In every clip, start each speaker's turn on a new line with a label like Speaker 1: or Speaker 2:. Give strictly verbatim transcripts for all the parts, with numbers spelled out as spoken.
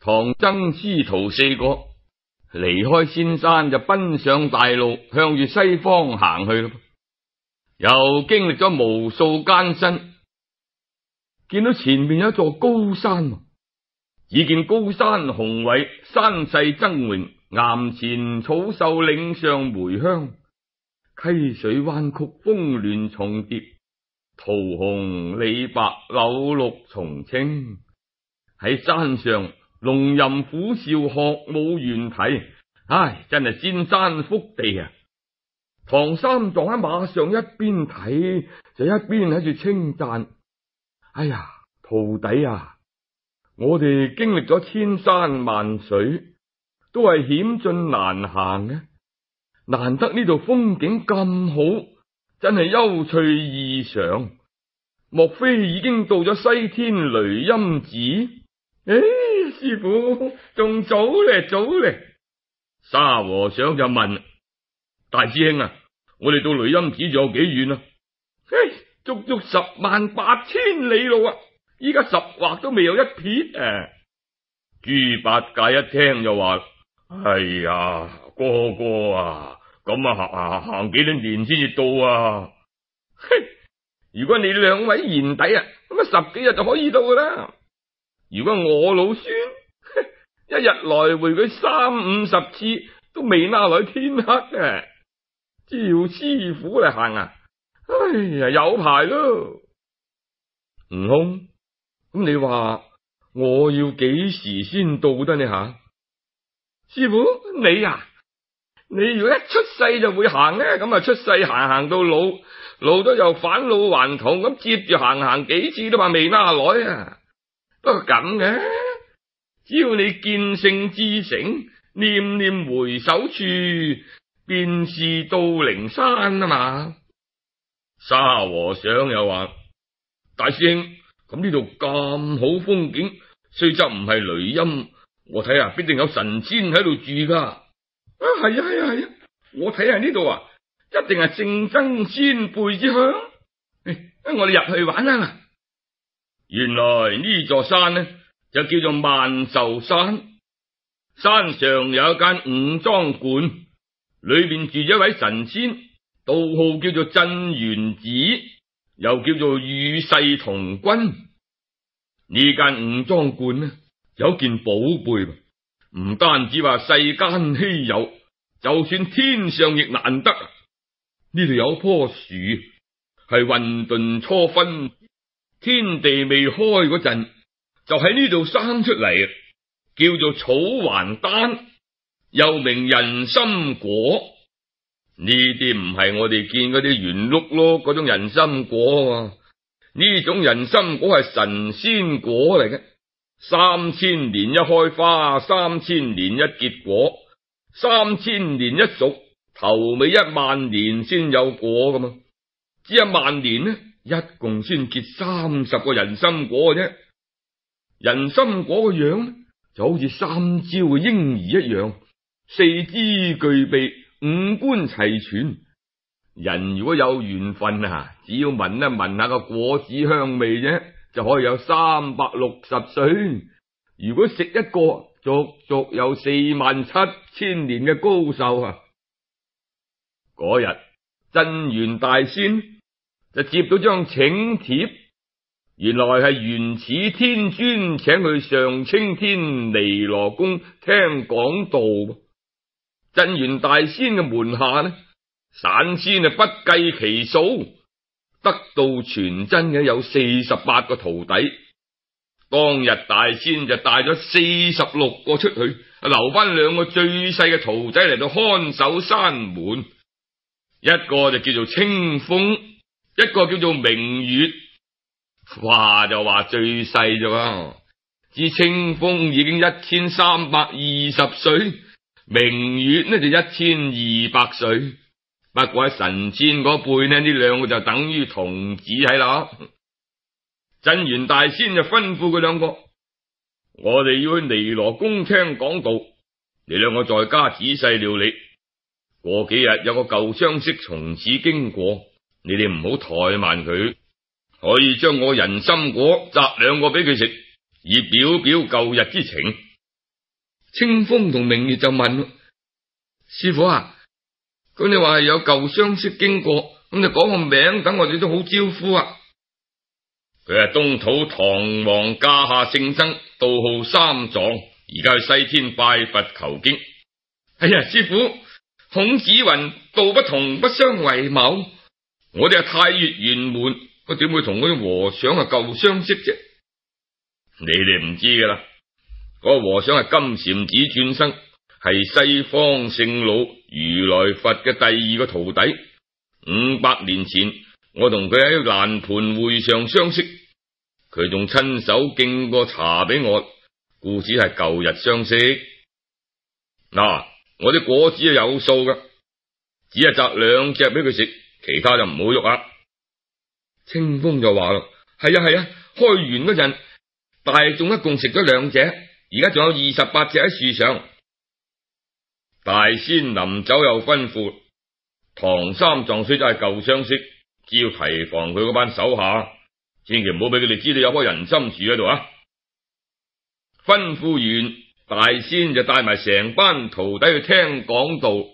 Speaker 1: 唐僧師徒四個離開仙山，就奔上大路，向住西方行去咯。又經歷咗無數艱辛，見到前面有一座高山，只見高山雄偉，山勢崢嶸，岩前草秀，嶺上梅香，溪水彎曲，峰巒重疊，桃紅李白，柳綠叢青。喺山上龍吟虎嘯，鶴舞猿啼，唉，真係仙山福地啊！唐三藏喺馬上一邊睇，就一邊喺住稱讚：哎呀，徒弟啊，我哋經歷咗千山萬水，都係險峻難行嘅，難得呢度風景咁好，真係幽趣異常。莫非已經到咗西天雷音寺？誒，師父仲早咧，早咧。沙和尚就問：大師兄啊，我哋到雷音寺仲有幾遠啊？嘿，足足十萬八千里路啊！依家十劃都未有一撇啊！豬八戒一聽就話：哎呀，哥哥啊，咁啊行行幾多年先至到啊？嘿，如果你兩位賢弟啊，咁啊十幾日就可以到噶啦。如果我老孫一日來回佢三五十次，都未拉來天黑啊！照師傅嚟行啊，哎呀，有排咯。悟空，咁你話我要幾時先到得呢吓？師傅你啊，你如果一出世就會行呢，咁啊出世行行到老，老咗又返老還童，咁接住行行幾次都話未拉來啊！不過咁嘅，只要你見性知誠，念念回首處，便是到靈山啊嘛。沙和尚又話：大師兄，咁呢度咁好風景，雖則唔係雷音，我睇下必定有神仙喺度住噶。啊，係啊係啊係啊，我睇下呢度啊，一定係聖僧仙輩之鄉。誒，我哋入去玩啊！原來呢座山呢，就叫做萬壽山，山上有一間五莊觀，裏邊住咗一位神仙，道號叫做鎮元子，又叫做與世同君。呢間五莊觀呢，有件寶貝，唔單止話世間稀有，就算天上亦難得。呢度有棵樹，係混沌初分，天地未開嗰陣，就喺呢度生出嚟，叫做草還丹，又名人參果。呢啲唔係我哋見嗰啲圓碌碌嗰種人參果，呢種人參果係神仙果嚟嘅，三千年一開花，三千年一結果，三千年一熟，頭尾一萬年先有果噶嘛。只一萬年呢，一共先結三十個人參果嘅啫。人參果個樣就好似三朝嘅嬰兒一樣，四肢具備，五官齊全。人如果有緣分啊，只要聞一聞下個果子香味啫，就可以有三百六十歲。如果食一個，足足有四萬七千年嘅高壽啊！嗰日鎮元大仙就接到張請帖，原來係原始天尊請去上青天彌羅宮聽講道。鎮元大仙嘅門下呢，散仙啊不計其數，得道傳真嘅有四十八個徒弟。當日大仙就帶咗四十六個出去，留翻兩個最細嘅徒弟嚟到看守山門。一個就叫做清風，一個叫做明月。話就話最細啫，至清風已經一千三百二十歲，明月呢就一千二百歲。不過喺神仙嗰輩呢，呢兩個就等於童子喺啦。鎮元大仙就吩咐佢兩個：我哋要去彌羅宮聽講道，你兩個在家仔細料理。過幾日有個舊相識從此經過，你哋唔好怠慢佢，可以將我人參果摘兩個俾佢食，以表表舊日之情。 清風同明月就問：師傅啊，咁你話有舊相識經過，咁就講個名，等我哋都好招呼啊。佢係東土唐王家下聖僧，道號三藏，而家去西天拜佛求經。哎呀，師傅，孔子云道不同不相為謀，我哋係太乙圓滿，我點會同嗰啲和尚係舊相識啫？你哋唔知噶啦，嗰個和尚係金禪寺轉生，係西方聖老如來佛嘅第二個徒弟。五百年前，我同佢喺蘭盤會上相識，佢仲親手敬過茶俾我，故此係舊日相識。嗱，我啲果子係有數噶，只係摘兩隻俾佢食，其他就唔好喐啊。清風就話咯：係啊係啊，開園嗰陣，大眾一共食咗兩隻，而家仲有二十八隻喺樹上。大仙臨走又吩咐：唐三藏雖則係舊相識，只要提防佢嗰班手下，千祈唔好俾佢哋知道有棵人參樹喺度啊！吩咐完，大仙就帶埋成班徒弟去聽講道。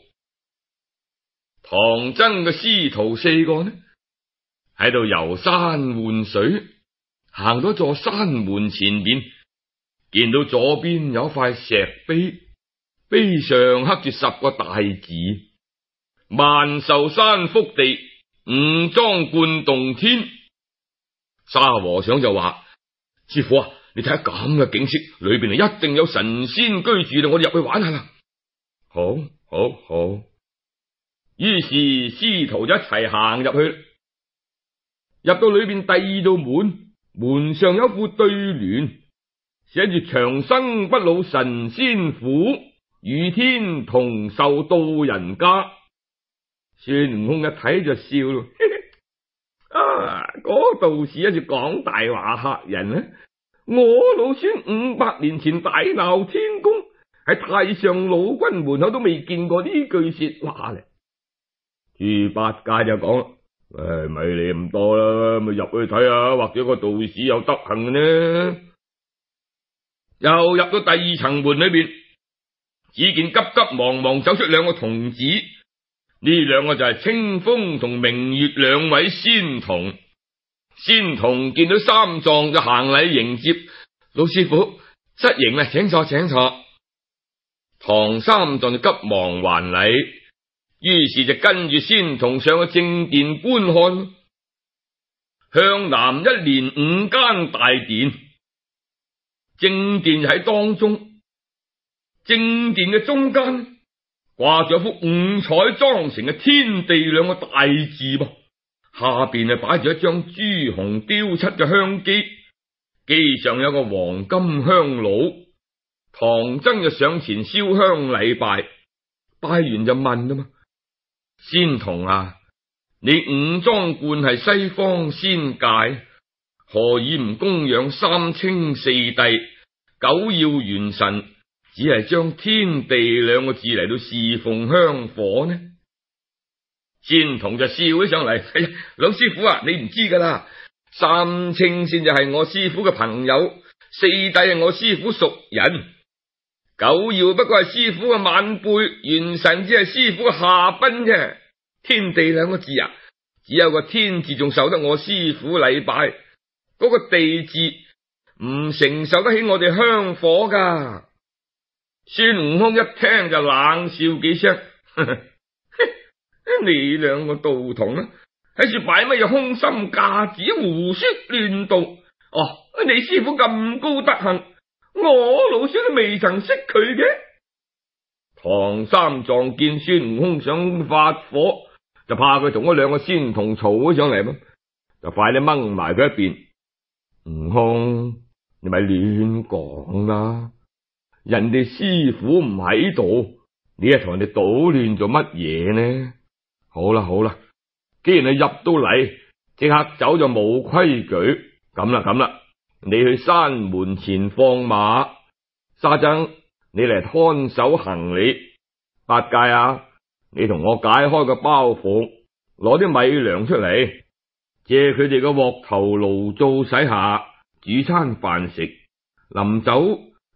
Speaker 1: 唐僧嘅師徒四個呢，喺度遊山玩水，行到座山門前邊，見到左邊有塊石碑，碑上刻住十個大字：萬壽山福地，五莊觀洞天。沙和尚就話：師傅啊，你睇下咁嘅景色，裏邊一定有神仙居住，我哋入去玩下啦。好，好，好。於是師徒就一齊行入去，入到裏邊第二道門，門上有副對聯，寫住長生不老神仙府，與天同壽到人家。孫悟空一睇就笑咯，啊，嗰道士一直講大話嚇人啊！我老孫五百年前大鬧天宮，喺太上老君門口都未見過呢句說話咧。豬八戒就講啦：唉，咪理咁多啦，咪入去睇下，或者個道士有德行嘅呢。又入到第二層門裏邊，只見急急忙忙走出兩個童子，呢兩個就係清風同明月兩位仙童。仙童見到三藏就行禮迎接：老師傅失迎啦，請坐請坐。唐三藏就急忙還禮，於是就跟住仙童上去正殿觀看。向南一連五間大殿，正殿喺當中，正殿嘅中間掛咗幅五彩裝成嘅天地兩個大字噃，下邊係擺住一張朱紅雕漆嘅香機，機上有個黃金香爐。唐僧就上前燒香禮拜，拜完就問啊嘛：仙童啊，你五莊觀係西方仙界，何以唔供養三清四帝、九曜元神，只係將天地兩個字嚟到侍奉香火呢？仙童就笑起上嚟：哎呀，老師傅啊，你唔知噶啦，三清先就係我師傅嘅朋友，四帝係我師傅熟人，九曜不過係師傅嘅晚輩，元神只係師傅嘅下賓啫。天地兩個字啊，只有個天字仲受得我師傅禮拜，嗰個地字唔承受得起我哋香火噶。孫悟空一聽就冷笑幾聲：呵呵，你兩個道童啊，喺處擺乜嘢空心架子，胡說亂道。哦，你師傅咁高德行，我老孫都未曾識佢嘅。唐三藏見孫悟空想發火，就怕佢同嗰兩個仙童嘈起上嚟，就快啲掹埋佢一邊。悟空，你咪亂講啦！人哋師傅唔喺度，你係同人哋搗亂做乜嘢呢？好啦好啦，既然你入到嚟，即刻走就冇規矩。咁啦咁啦，你去山門前放馬，沙僧你嚟看守行李，八戒啊，你同我解開個包袱，攞啲米糧出嚟，借佢哋個鑊頭爐灶洗下，煮餐飯食。臨走，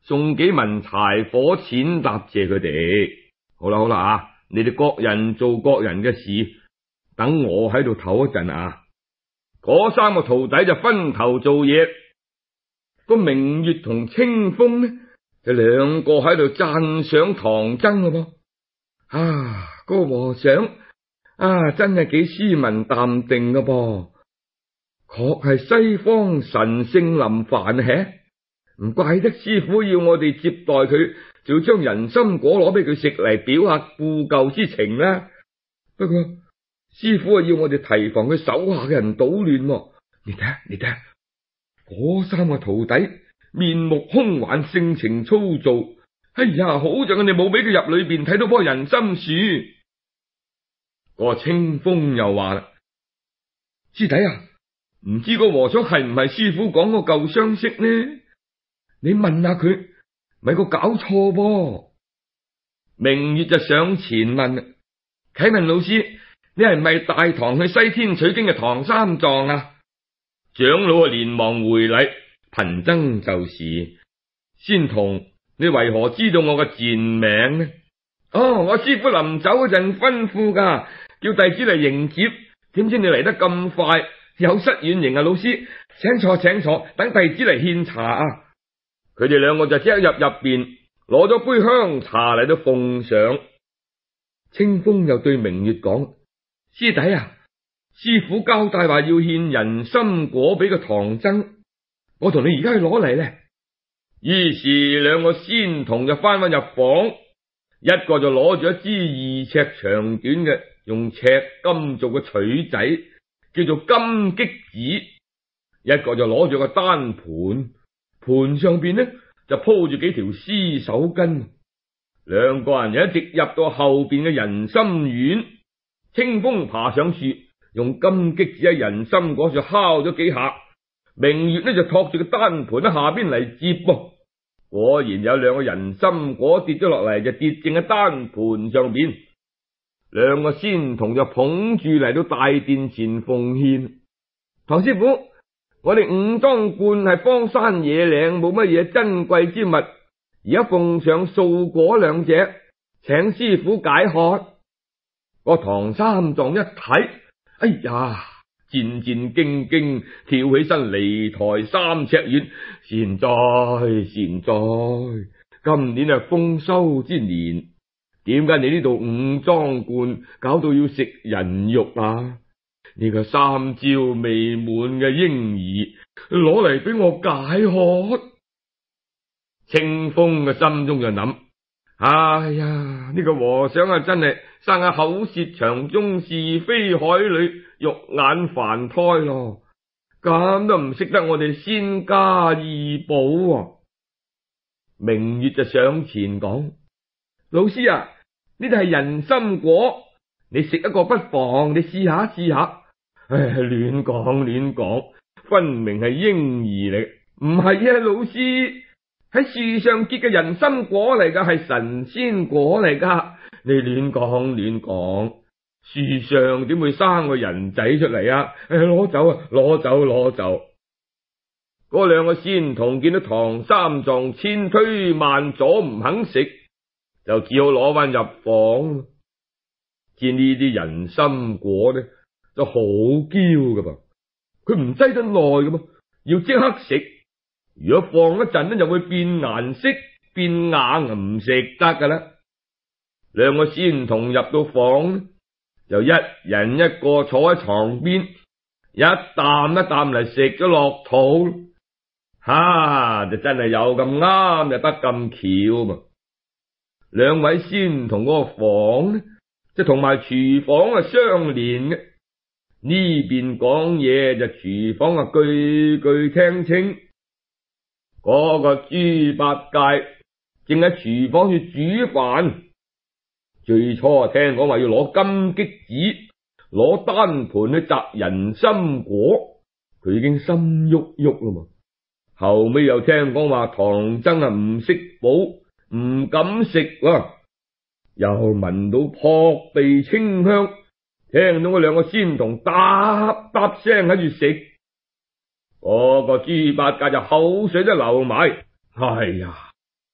Speaker 1: 送幾文柴火錢答謝佢哋。好啦好啦啊，你哋各人做各人嘅事，等我喺度唞一陣啊。嗰三個徒弟就分頭做嘢，個明月同清風呢就兩個喺度讚賞唐僧咯噃。啊，個和尚啊，真係幾斯文淡定噶噃，確係西方神聖臨凡嘅，唔怪得師傅要我哋接待佢，就要將人參果攞俾佢食嚟表下故舊之情啦。不過師傅啊，要我哋提防佢手下嘅人搗亂。你睇下，你睇下，嗰三個徒弟面目兇橫，性情粗糙。哎呀，好在我哋冇俾佢入裏邊睇到棵人參樹。個清風又話啦：師弟啊，唔知個和尚係唔係師傅講個舊相識呢？你問下佢，咪個搞錯噃。明月就上前問：啟文老師，你係唔係大唐去西天取經嘅唐三藏啊？長老啊連忙回禮：貧僧就是。仙童，你為何知道我嘅賤名呢？哦，我師傅臨走嗰陣吩咐噶，叫弟子嚟迎接。點知你嚟得咁快，有失遠迎啊！老師，請坐請坐，等弟子嚟獻茶啊！佢哋兩個就即刻入入邊，攞咗杯香茶嚟到奉上。清風又對明月講：師弟啊，師傅交代話要獻人參果俾個唐僧，我同你而家去攞嚟咧。於是兩個仙童就翻返入房，一個就攞住一支二尺長短嘅用赤金做嘅錘仔，叫做金擊子；一個就攞住個單盤，盤上邊呢就鋪住幾條絲手巾。兩個人就一直入到後邊嘅人參院。清風爬上樹，用金擊子喺人參果樹敲咗幾下，明月呢就托住個單盤喺下邊嚟接噃。果然有兩個人參果跌咗落嚟，就跌正喺單盤上邊。兩個仙童就捧住嚟到大殿前奉獻。唐師傅，我哋五莊觀係荒山野嶺，冇乜嘢珍貴之物，而家奉上素果兩隻，請師傅解渴。個唐三藏一睇，哎呀，戰戰兢兢跳起身離台三尺遠。善哉善哉，今年係豐收之年，點解你呢度五莊觀搞到要食人肉啊？呢個三朝未滿嘅嬰兒攞嚟俾我解渴。清風嘅心中就諗：哎呀，呢個和尚啊，真係生喺口舌腸中，是非海裏，肉眼凡胎咯，咁都唔識得我哋仙家異寶啊。明月就上前講：老師啊，呢度係人參果，你食一個不妨，你試下試下。唉，亂講亂講，分明係嬰兒嚟，唔係啊，老師，喺樹上結嘅人參果嚟噶，係神仙果嚟噶。你亂講亂講，樹上點會生個人仔出嚟啊？唉，攞走啊，攞走攞走。嗰兩個仙童見到唐三藏千推萬阻唔肯食，就只好攞翻入房。見呢啲人參果呢，就好嬌噶噃，佢唔擠得耐噶噃，要即刻食。如果放一陣呢，就會變顏色變硬，唔食得噶啦。兩個仙童入到房，就一人一個坐喺床邊，一啖一啖嚟食咗落肚。哈，就真係有咁啱，又得咁巧嘛。兩位仙童嗰個房呢，就同埋廚房啊相連嘅。呢邊講嘢就廚房啊句句聽清。嗰個豬八戒正喺廚房去煮飯，最初聽講話要攞金擊子，攞單盤去摘人參果，佢已經心喐喐啦嘛。後尾又聽講話唐僧啊唔識補，唔敢食啊，又聞到撲鼻清香，聽到嗰兩個仙童嗒嗒聲喺住食，嗰個豬八戒就口水都流埋。哎呀，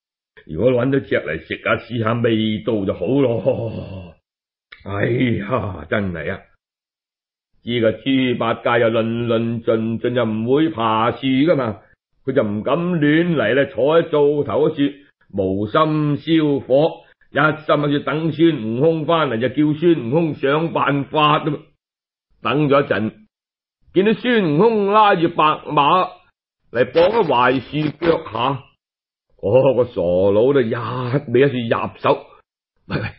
Speaker 1: 如果搵到隻嚟食下試下味道就好咯。哎呀，真係啊！知個豬八戒又論論盡盡又唔會爬樹噶嘛，佢就唔敢亂嚟咧，坐喺灶頭嗰處無心燒火，一心喺度等孫悟空翻嚟，就叫孫悟空想辦法啊嘛。等咗一陣，見到孫悟空拉住白馬嚟綁喺槐樹腳下，嗰、那個傻佬就一味喺度入手，喂喂，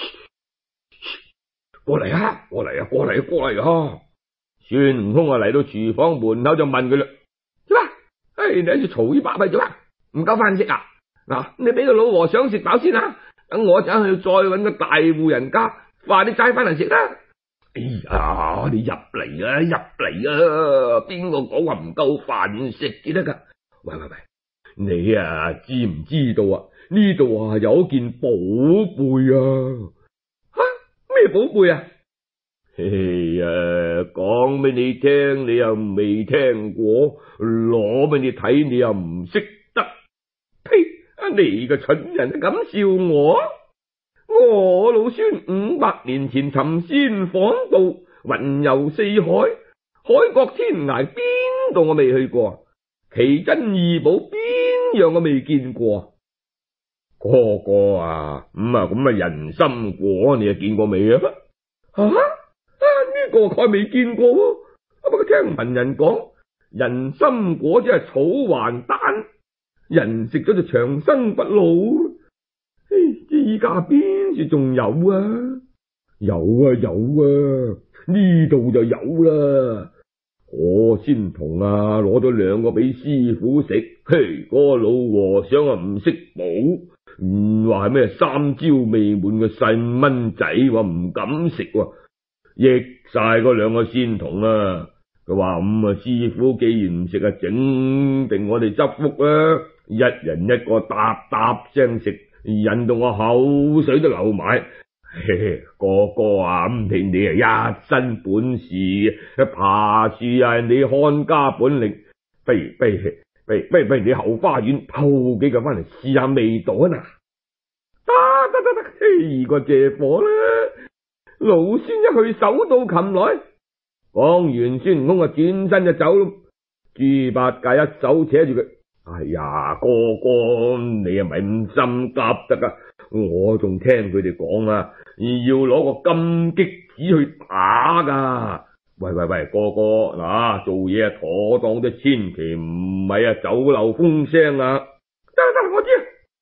Speaker 1: 過嚟啊，過嚟啊，過嚟啊，過嚟啊！孫悟空啊嚟到廚房門口就問佢啦：做乜？哎，你喺度嘈啲巴閉做乜？唔夠飯食啊？嗱，你俾個老和尚食飽先啊！等我走去再搵個大戶人家，快啲齋翻嚟食啦！哎呀，你入嚟啊，入嚟啊！邊個講話唔夠飯食至得噶？喂喂喂，你啊知唔知道啊？呢度啊有件寶貝啊！吓，咩寶貝啊？嘿嘿呀，講俾你聽，你又未聽過；攞俾你睇，你又唔識得。呸！啊，你個蠢人敢笑我？我老孫五百年前尋仙訪道，雲遊四海，海角天涯邊度我未去過？奇珍異寶邊樣我未見過？哥哥啊，咁啊咁啊人參果你又見過未啊？吓？呢個佢未見過，不過聽聞人講，人參果只係草還丹，人食咗就長生不老。依家邊處仲有啊？有啊有啊，呢度就有啦。我先同啊攞咗兩個俾師傅食，嘿，嗰個老和尚啊唔識補，唔話係咩三朝未滿嘅細蚊仔，話唔敢食。益晒嗰兩個仙童啊！佢話咁啊，師傅既然唔食啊，整定我哋執福啊！一人一個嗒嗒聲食，引到我口水都流埋。嘿嘿，哥哥啊，咁你你啊一身本事，爬樹啊你看家本領，不如不如不如不如不如你後花園偷幾個翻嚟試下味道啊！嗱，得得得得，嘿，個借火啦！老孫一去手到擒來，講完孫悟空啊轉身就走咯。豬八戒一手扯住佢，哎呀，哥哥你係咪咁心急得噶？我仲聽佢哋講啊，要攞個金棘子去打噶。喂喂喂，哥哥嗱、啊，做嘢啊妥當啲，千祈唔係啊走漏風聲啊！得得，我知。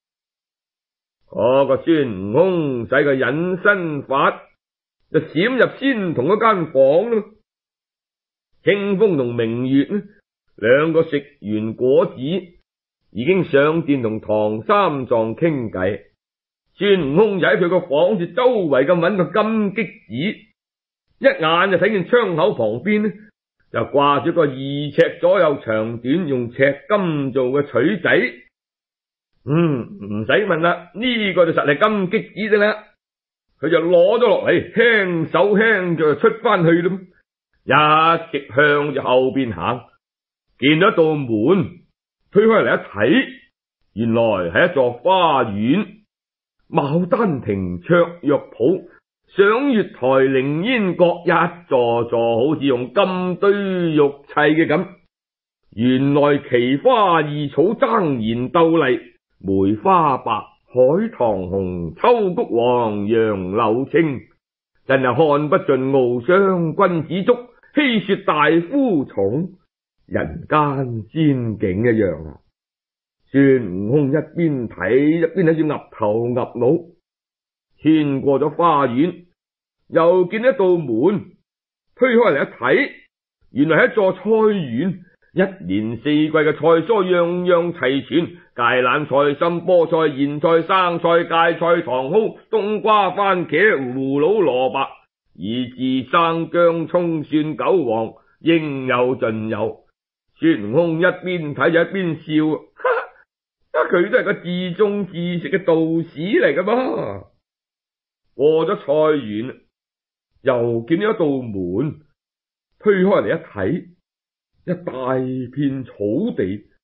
Speaker 1: 嗰個孫悟空使個隱身法，就閃入仙童嗰間房咯。清風同明月呢，兩個食完果子，已經上殿同唐三藏傾偈。孫悟空就喺佢個房住周圍咁揾個金棘子，一眼就睇見窗口旁邊呢，就掛住個二尺左右長短，用赤金做嘅錘仔。嗯，唔使問啦，呢、這個就實係金棘子啫啦。佢就攞咗落嚟，輕手輕腳就出翻去咯，一直向住後邊行，見到一道門，推開嚟一睇，原來係一座花園，牡丹亭、卓藥鋪、賞月台、凌煙閣，一座座好似用金堆玉砌嘅咁。原來奇花異草爭妍鬥麗，梅花白，海棠紅，秋菊黃，楊柳青，真係看不盡翱翔君子足，嬉說大夫重，人間仙境一樣啊！孫悟空一邊睇一邊喺度岌頭岌腦，穿過咗花園，又見一道門，推開嚟一睇，原來係一座菜園。一年四季嘅菜蔬樣樣齊全，芥蘭菜、心菠菜、莧菜、生菜、芥菜、茼蒿、冬瓜、番茄、葫蘆、蘿蔔，以至生薑、蔥、蒜、韭黃，應有盡有。孫悟空一邊睇就一邊笑，哈哈，佢都係個自種自食嘅道士嚟噶嘛。過咗菜園，又見到一道門，推開嚟一睇，一大片草地，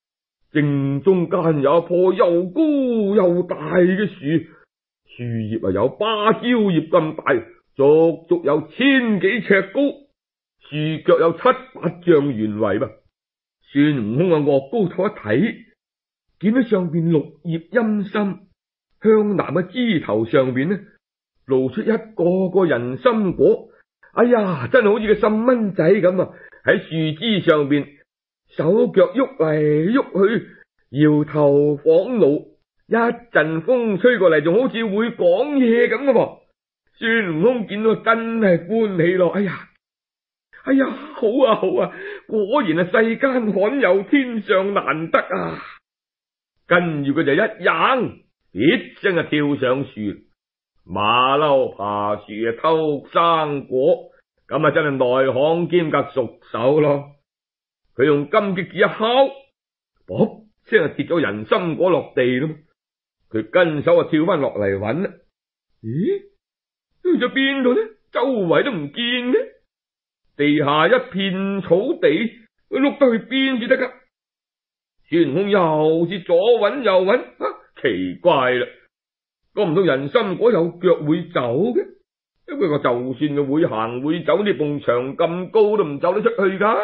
Speaker 1: 正中間有一棵又高又大嘅樹，樹葉啊有芭蕉葉咁大，足足有千幾尺高，樹腳有七八丈圓圍吧。孫悟空啊，岳高頭一睇，見到上邊綠葉陰森，向南嘅枝頭上邊呢，露出一個個人參果。哎呀，真係好似個細蚊仔咁啊！喺樹枝上邊，手腳喐嚟喐去，搖頭晃腦，一陣風吹過嚟，仲好似會講嘢咁噶。孫悟空見到真係歡喜咯！哎呀，哎呀，好啊好啊，果然係世間罕有，天上難得啊！跟住佢就一扔，一聲啊跳上樹，馬騮爬樹啊偷生果，咁啊真係內行兼夾熟手咯。佢用金棘子一敲，卜聲啊跌咗人參果落地咯。佢跟手啊跳翻落嚟揾啦，咦，去咗邊度呢？周圍都唔見嘅，地下一片草地，佢碌得去邊至得噶？孫悟空又是左揾右揾，啊，奇怪啦，覺唔到人參果有腳會走嘅，因為我就算佢會行會走，呢埲牆咁高都唔走得出去噶。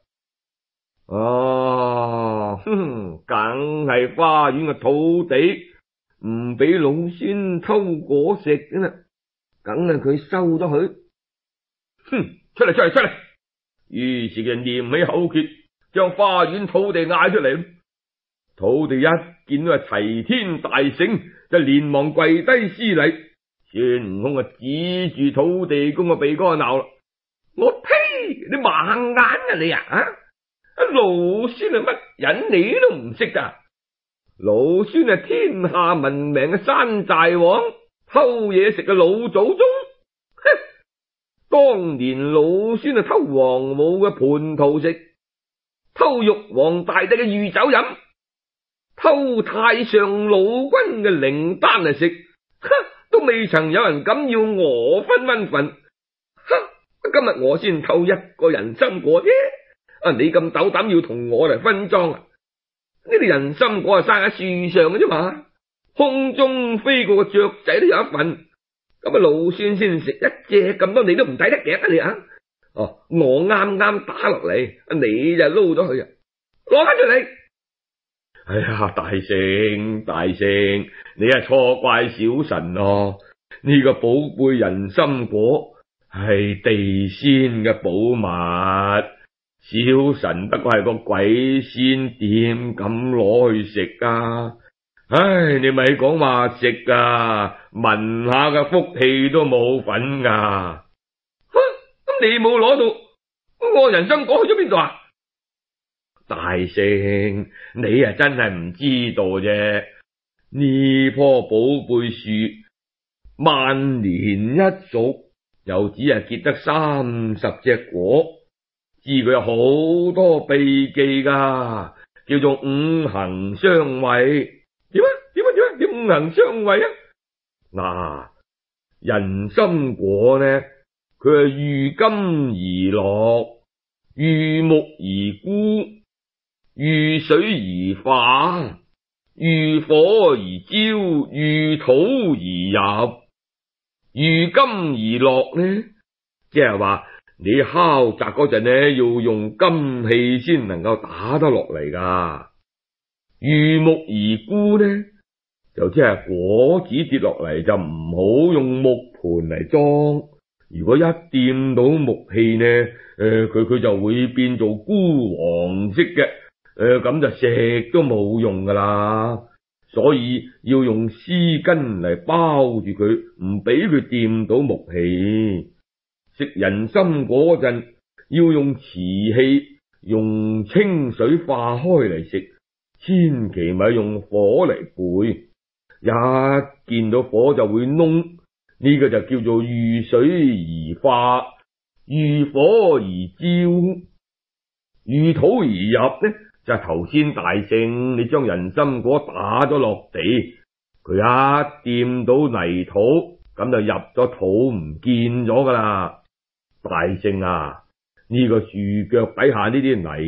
Speaker 1: 哦，哼，梗係花園嘅土地唔俾老孫偷果食嘅啦，梗係佢收咗佢。哼，出嚟出嚟出嚟！於是佢念起口訣，將花園土地嗌出嚟。土地一見到係齊天大聖，就連忙跪低施禮。孫悟空啊，指住土地公嘅鼻哥鬧啦：我呸！你盲眼啊你啊！啊，老孫係乜人你都唔識噶？老孫係天下聞名嘅山寨王，偷嘢食嘅老祖宗。哼！當年老孫係偷王母嘅蟠桃食，偷玉皇大帝嘅御酒飲，偷太上老君嘅靈丹嚟食，哼，都未曾有人敢要我分蚊份。哼，今日我先偷一個人參果啫，啊，你咁斗膽要同我嚟分贓啊？呢啲人參果係生喺樹上嘅啫嘛，空中飛過個雀仔都有一份。咁啊，老孫先食一隻咁多，你都唔抵得頸啊你啊！哦，我啱啱打落嚟，你就撈咗佢啊，攞翻出嚟！哎呀，大聖大聖，你係錯怪小神咯！呢個寶貝人參果係地仙嘅寶物，小神不過係個鬼仙，點敢攞去食啊？唉，你咪講話食啊，聞下嘅福氣都冇份噶。咁你冇攞到，我人參果去咗邊度啊？大聖，你啊真係唔知道啫。呢棵寶貝樹萬年一熟，又只係結得三十隻果，知佢有好多秘技噶，叫做五行相位。點啊點啊點啊點五行相位啊！嗱、啊，人參果呢，佢係遇金而落，遇木而枯，遇水而化，遇火而焦，遇土而入。遇金而落呢，即係話你敲砸嗰陣呢，要用金器先能夠打得落嚟噶。遇木而枯呢，就即係果子跌落嚟就唔好用木盤嚟裝。如果一掂到木器呢，誒、呃，佢佢就會變做枯黃色嘅，誒、呃，咁就食都冇用噶啦。所以要用絲巾嚟包住佢，唔俾佢掂到木器。食人參果嗰陣，要用瓷器，用清水化開嚟食。千祈咪用火嚟焙，一見到火就會燶，呢、這個就叫做遇水而化，遇火而焦，遇土而入呢，就係頭先大聖你將人參果打咗落地，佢一掂到泥土，咁就入咗土唔見咗噶啦。大聖啊，呢、這個樹腳底下呢啲泥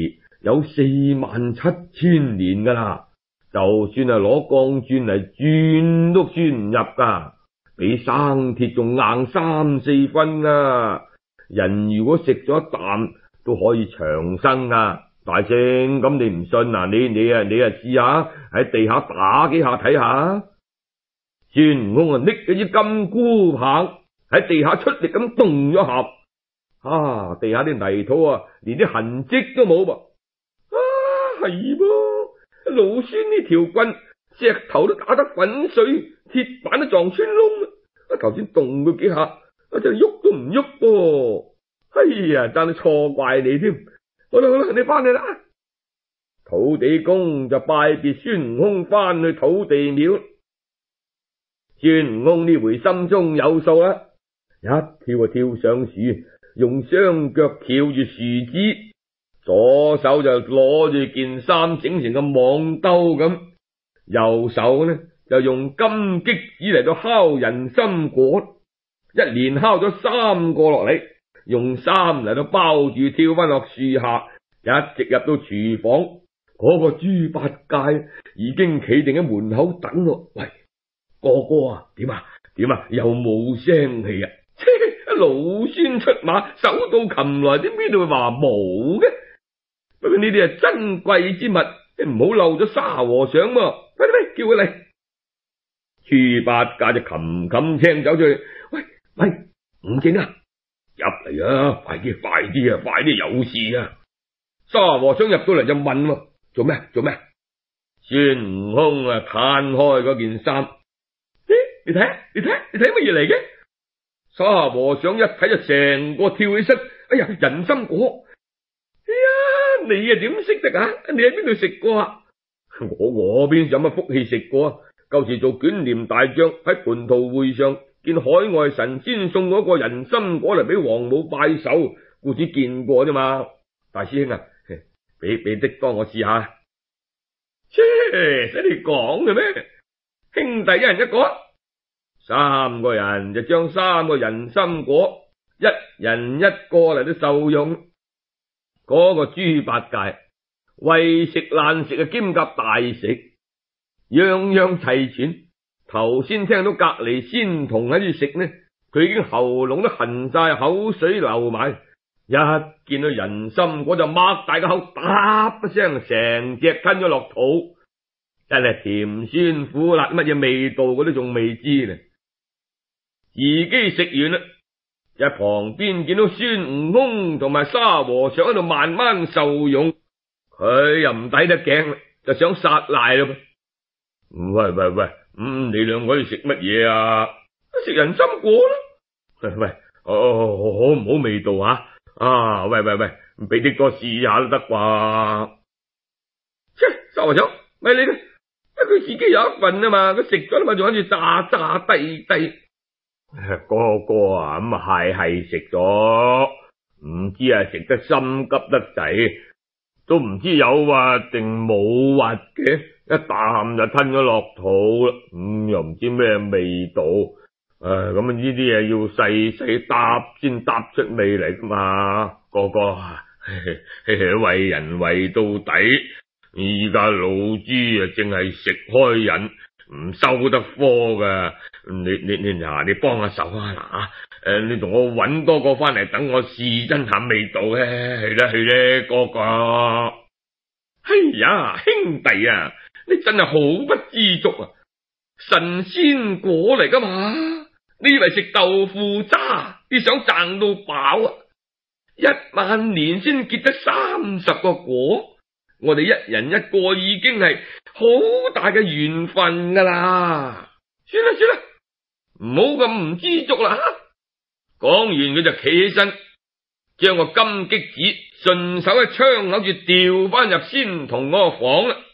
Speaker 2: 有四萬七千年噶啦，就算係攞鋼鑽嚟鑽都鑽唔入噶，比生鐵仲硬三四分啊！人如果食咗一啖都可以長生啊！大聖，咁你唔信啊？你你啊你啊試下喺地下打幾下睇下。孫悟空啊拎咗支金箍棒喺地下出力咁動咗下，啊地下啲泥土啊連啲痕迹都冇噃。啊係噃，老孫呢條棍石頭都打得粉碎，鐵板都撞穿窿。啊頭先動佢幾下，啊就喐都唔喐噃。哎呀，真係錯怪你添。好啦好啦，你翻嚟啦。土地公就拜別孫悟空翻去土地廟。孫悟空呢回心中有數啦，一跳就跳上樹，用雙腳翹住樹枝，左手就攞住件衫整成個網兜咁，右手呢就用金擊子嚟到敲人參果，一連敲咗三個落嚟，用衫嚟到包住跳翻落樹下，一直入到廚房，嗰、那個豬八戒已經企定喺門口等咯。喂，哥哥啊，點啊點啊，又冇聲氣啊！老孫出馬，手到擒來，啲邊度會話冇嘅？不過呢啲係珍貴之物，你唔好漏咗沙和尚喎。快啲喂，叫佢嚟。豬八戒就擒擒青走出去，喂喂，悟淨啊，入嚟啊，快啲快啲啊，快啲有事啊！沙和尚入到嚟就問，做咩做咩？孫悟空啊，攤開嗰件衫。你睇，你睇，你睇乜嘢嚟嘅？沙和尚一睇就成個跳起身，哎呀，人參果！哎呀，你啊點識得啊？你喺邊度食過啊？我我邊有乜福氣食過啊？舊時做捲簾大將喺蟠桃會上見海外神仙送嗰個人參果嚟俾王母拜手，故此見過啫嘛。大師兄啊，俾俾的當我試下。切，使你講嘅咩？兄弟一人一個。三個人就將三個人參果，一人一個嚟到受用。嗰、那個豬八戒為食爛食啊，兼夾大食，樣樣齊全。頭先聽到隔籬仙童喺度食呢，佢已經喉嚨都痕晒，口水流埋。一見到人參果就擘大個口，嗒一聲，成隻吞咗落肚。真係甜酸苦辣，乜嘢味道佢都仲未知呢。自己食完啦，喺旁邊見到孫悟空同埋沙和尚喺度慢慢受用，佢又唔抵得頸，就想撒賴咯。喂喂喂，咁、嗯、你兩個要食乜嘢啊？食人參果啦。喂喂，好唔好味道啊？啊，喂喂喂，俾啲哥試下都得啩？切，沙和尚，咪你咧，佢自己有一份啊嘛，佢食咗啦嘛，仲喺度詐詐低低。哥哥啊，咁係係食咗，唔知啊食得心急得滯，都唔知有滑定冇滑嘅，一啖就吞咗落肚啦。咁、嗯、又唔知咩味道，誒咁呢啲嘢要細細搭先搭出味嚟噶嘛。哥哥，嘿嘿為人為到底，而家老豬啊正係食開癮，唔收得科噶。你你你嗱，你幫下手啊嗱，誒，你同我搵多個翻嚟，等我試真下味道咧，係啦係咧，哥哥。哎呀，兄弟啊，你真係好不知足啊！神仙果嚟噶嘛，你以為食豆腐渣，你想賺到飽啊？一萬年先結得三十個果，我哋一人一個已經係好大嘅緣分噶啦。算啦算啦，唔好咁唔知足啦。講完佢就企起身，將個金擊子順手喺窗口住掉翻入仙童嗰個房啦。